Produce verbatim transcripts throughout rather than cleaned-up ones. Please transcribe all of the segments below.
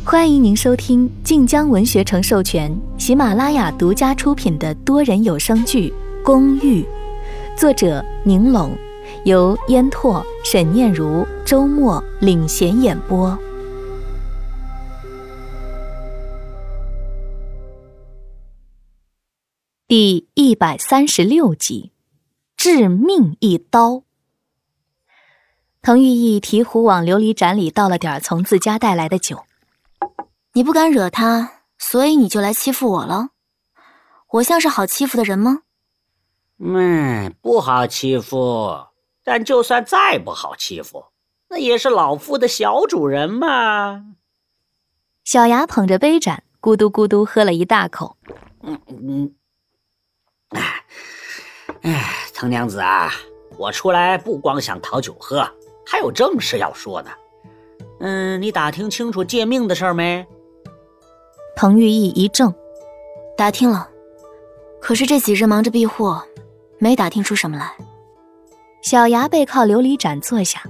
欢迎您收听晋江文学城授权、喜马拉雅独家出品的多人有声剧《公寓》，作者宁龙，由烟拓、沈念如、周末领衔演播。第一百三十六集，致命一刀。滕玉义提壶往琉璃盏里倒了点从自家带来的酒。 你不敢惹他，所以你就来欺负我了？我像是好欺负的人吗？ 嗯，不好欺负，但就算再不好欺负，那也是老夫的小主人嘛。 小牙捧着杯盏，咕嘟咕嘟喝了一大口。 嗯嗯，哎哎，滕娘子啊，我出来不光想讨酒喝，还有正事要说呢。嗯，你打听清楚借命的事儿没？ 滕玉义一怔， 打听了，可是这几日忙着避祸，没打听出什么来。 小牙背靠琉璃盏坐下。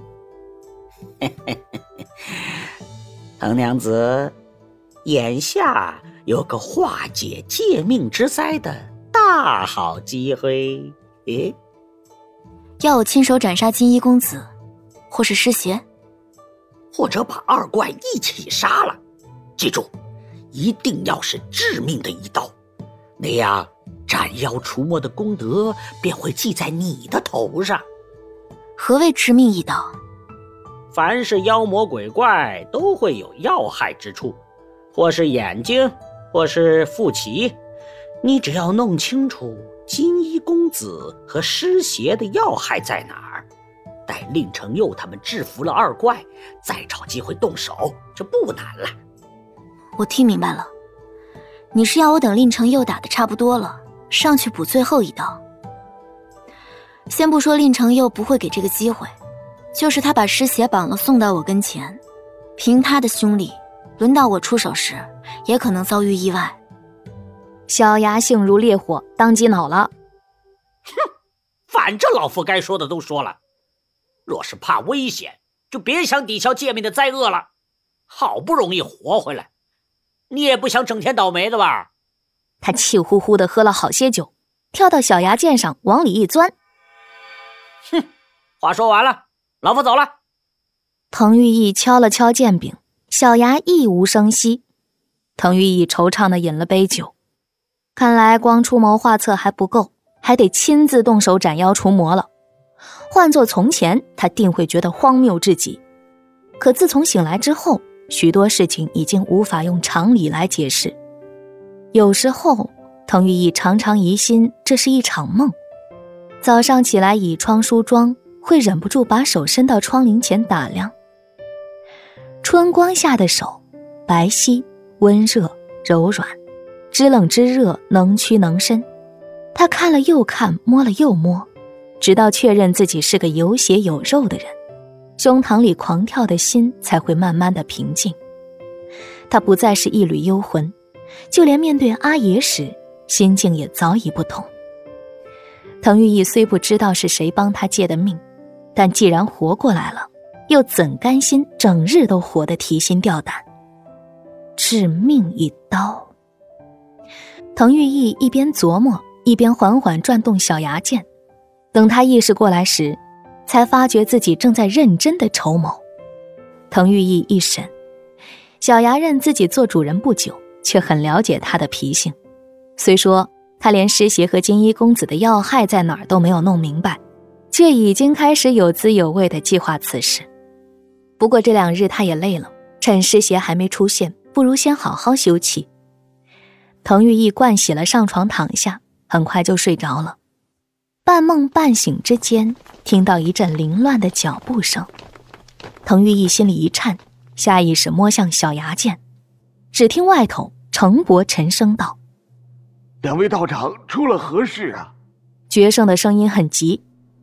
滕娘子，眼下有个化解借命之灾的大好机会。诶， 要我亲手斩杀金衣公子，或是尸邪， 或者把二怪一起杀了。记住，一定要是致命的一刀，那样斩妖除魔的功德便会记在你的头上。 何谓致命一刀？ 凡是妖魔鬼怪都会有要害之处，或是眼睛，或是腹脐，你只要弄清楚金衣公子和尸邪的要害在哪儿，待令成佑他们制服了二怪，再找机会动手，这不难了。 我听明白了，你是要我等令成佑打得差不多了，上去补最后一刀。先不说令成佑不会给这个机会，就是他把尸邪绑了送到我跟前，凭他的凶力，轮到我出手时也可能遭遇意外。 小牙性如烈火，当即恼了。 哼，反正老夫该说的都说了，若是怕危险，就别想抵消借命的灾厄了。好不容易活回来，你也不想整天倒霉的吧？ 他气呼呼地喝了好些酒，跳到小牙剑上往里一钻。 哼，话说完了，老夫走了。 滕玉义敲了敲剑柄，小牙亦无声息。滕玉义惆怅地饮了杯酒，看来光出谋划策还不够，还得亲自动手斩妖除魔了。换作从前，他定会觉得荒谬至极。可自从醒来之后，许多事情已经无法用常理来解释。有时候，滕玉义常常疑心这是一场梦。早上起来倚窗梳妆，会忍不住把手伸到窗棂前打量。春光下的手，白皙、温热、柔软，知冷知热，能屈能伸。他看了又看，摸了又摸，直到确认自己是个有血有肉的人，胸膛里狂跳的心才会慢慢的平静。他不再是一缕幽魂，就连面对阿爷时，心境也早已不同。滕玉义虽不知道是谁帮他借的命，但既然活过来了，又怎甘心整日都活得提心吊胆？致命一刀。滕玉义一边琢磨，一边缓缓转动小牙剑。等他意识过来时，才发觉自己正在认真地筹谋。滕玉义一审，小牙认自己做主人不久，却很了解他的脾性。虽说他连尸邪和金衣公子的要害在哪儿都没有弄明白，却已经开始有滋有味地计划此事。不过这两日他也累了，趁尸邪还没出现，不如先好好休憩。滕玉义盥洗了上床躺下，很快就睡着了。半梦半醒之间，听到一阵凌乱的脚步声。滕玉义心里一颤，下意识摸向小牙剑。只听外头程伯沉声道： 两位道长出了何事啊？ 绝圣的声音很急。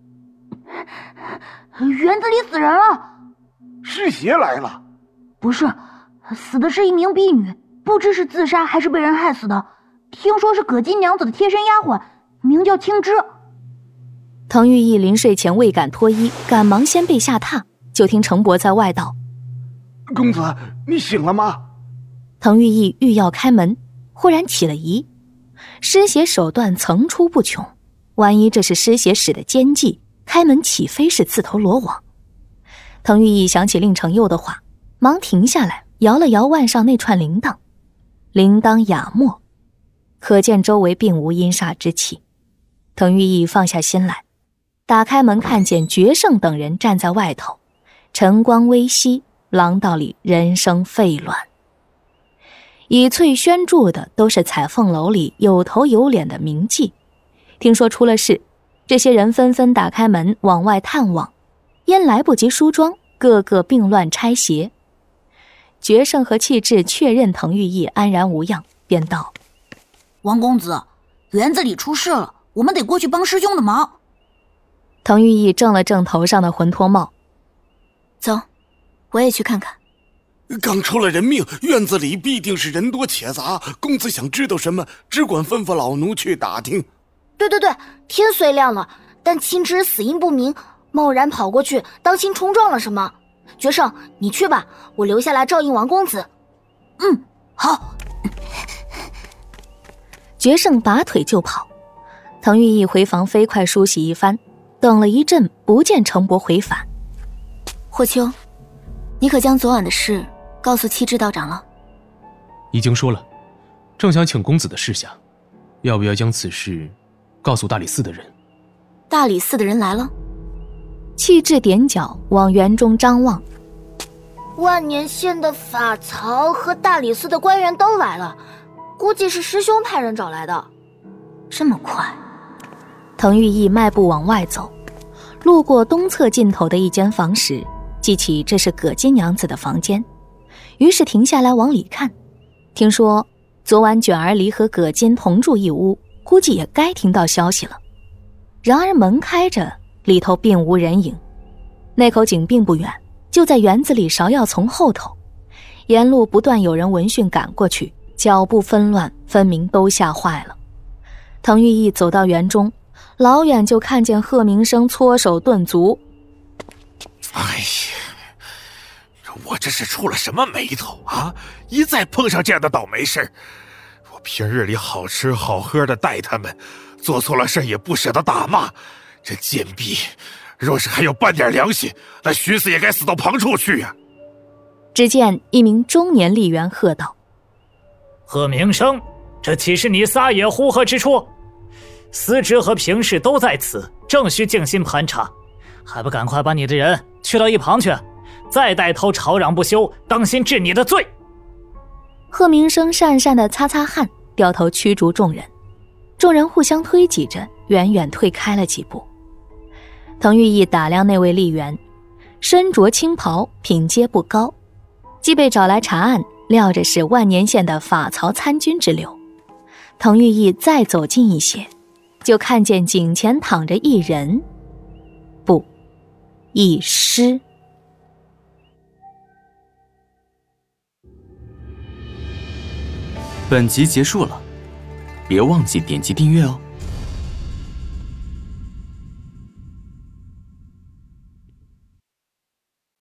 园子里死人了。 尸邪来了？ 不是，死的是一名婢女，不知是自杀还是被人害死的。听说是葛金娘子的贴身丫鬟，名叫青枝。 滕玉义临睡前未敢脱衣，赶忙先被下榻，就听程伯在外道： 公子，你醒了吗？ 滕玉义欲要开门，忽然起了疑，失血手段层出不穷，万一这是失血使的奸计，开门岂非是自投罗网？滕玉义想起令承佑的话，忙停下来，摇了摇腕上那串铃铛，铃铛哑没，可见周围并无阴煞之气。滕玉义放下心来，打开门，看见决胜等人站在外头，晨光微熹，廊道里人声沸乱。以翠轩住的都是彩凤楼里有头有脸的名妓，听说出了事，这些人纷纷打开门往外探望，因来不及梳妆，个个病乱拆鞋。决胜和气质确认滕玉义安然无恙，便道： 王公子，园子里出事了，我们得过去帮师兄的忙。 滕玉义正了正头上的魂脱帽， 走，我也去看看。 刚出了人命，院子里必定是人多且杂，公子想知道什么，只管吩咐老奴去打听。 对对对，天虽亮了，但亲侄死因不明，贸然跑过去，当心冲撞了什么。决胜，你去吧，我留下来照应王公子。 嗯，好。 决胜拔腿就跑，滕玉义回房飞快梳洗一番，等了一阵，不见程伯回返。 霍秋，你可将昨晚的事告诉七智道长了？ 已经说了，正想请公子的示下，要不要将此事告诉大理寺的人？ 大理寺的人来了？ 气质点脚往园中张望， 万年县的法曹和大理寺的官员都来了，估计是师兄派人找来的。 这么快？ 滕玉义迈步往外走，路过东侧尽头的一间房时，记起这是葛金娘子的房间，于是停下来往里看。听说昨晚卷儿离和葛金同住一屋，估计也该听到消息了。然而门开着，里头并无人影。那口井并不远，就在园子里芍药丛后头。沿路不断有人闻讯赶过去，脚步纷乱，分明都吓坏了。滕玉义走到园中，老远就看见贺明生搓手顿足。 哎呀，我这是出了什么霉头啊！一再碰上这样的倒霉事，我平日里好吃好喝的待他们，做错了事也不舍得打骂。这贱婢若是还有半点良心，那寻死也该死到旁处去啊！ 只见一名中年吏员喝道： 贺明生，这岂是你撒野呼喝之处？司职和平氏都在此，正需静心盘查，还不赶快把你的人去到一旁去，再带头吵嚷不休，当心治你的罪。 贺明生讪讪地擦擦汗，掉头驱逐众人。众人互相推挤着，远远退开了几步。滕玉义打量那位吏员，身着青袍，品阶不高，既被找来查案，料着是万年县的法曹参军之流。滕玉义再走近一些，就看见井前躺着一人，不，一尸。 本集结束了，别忘记点击订阅哦。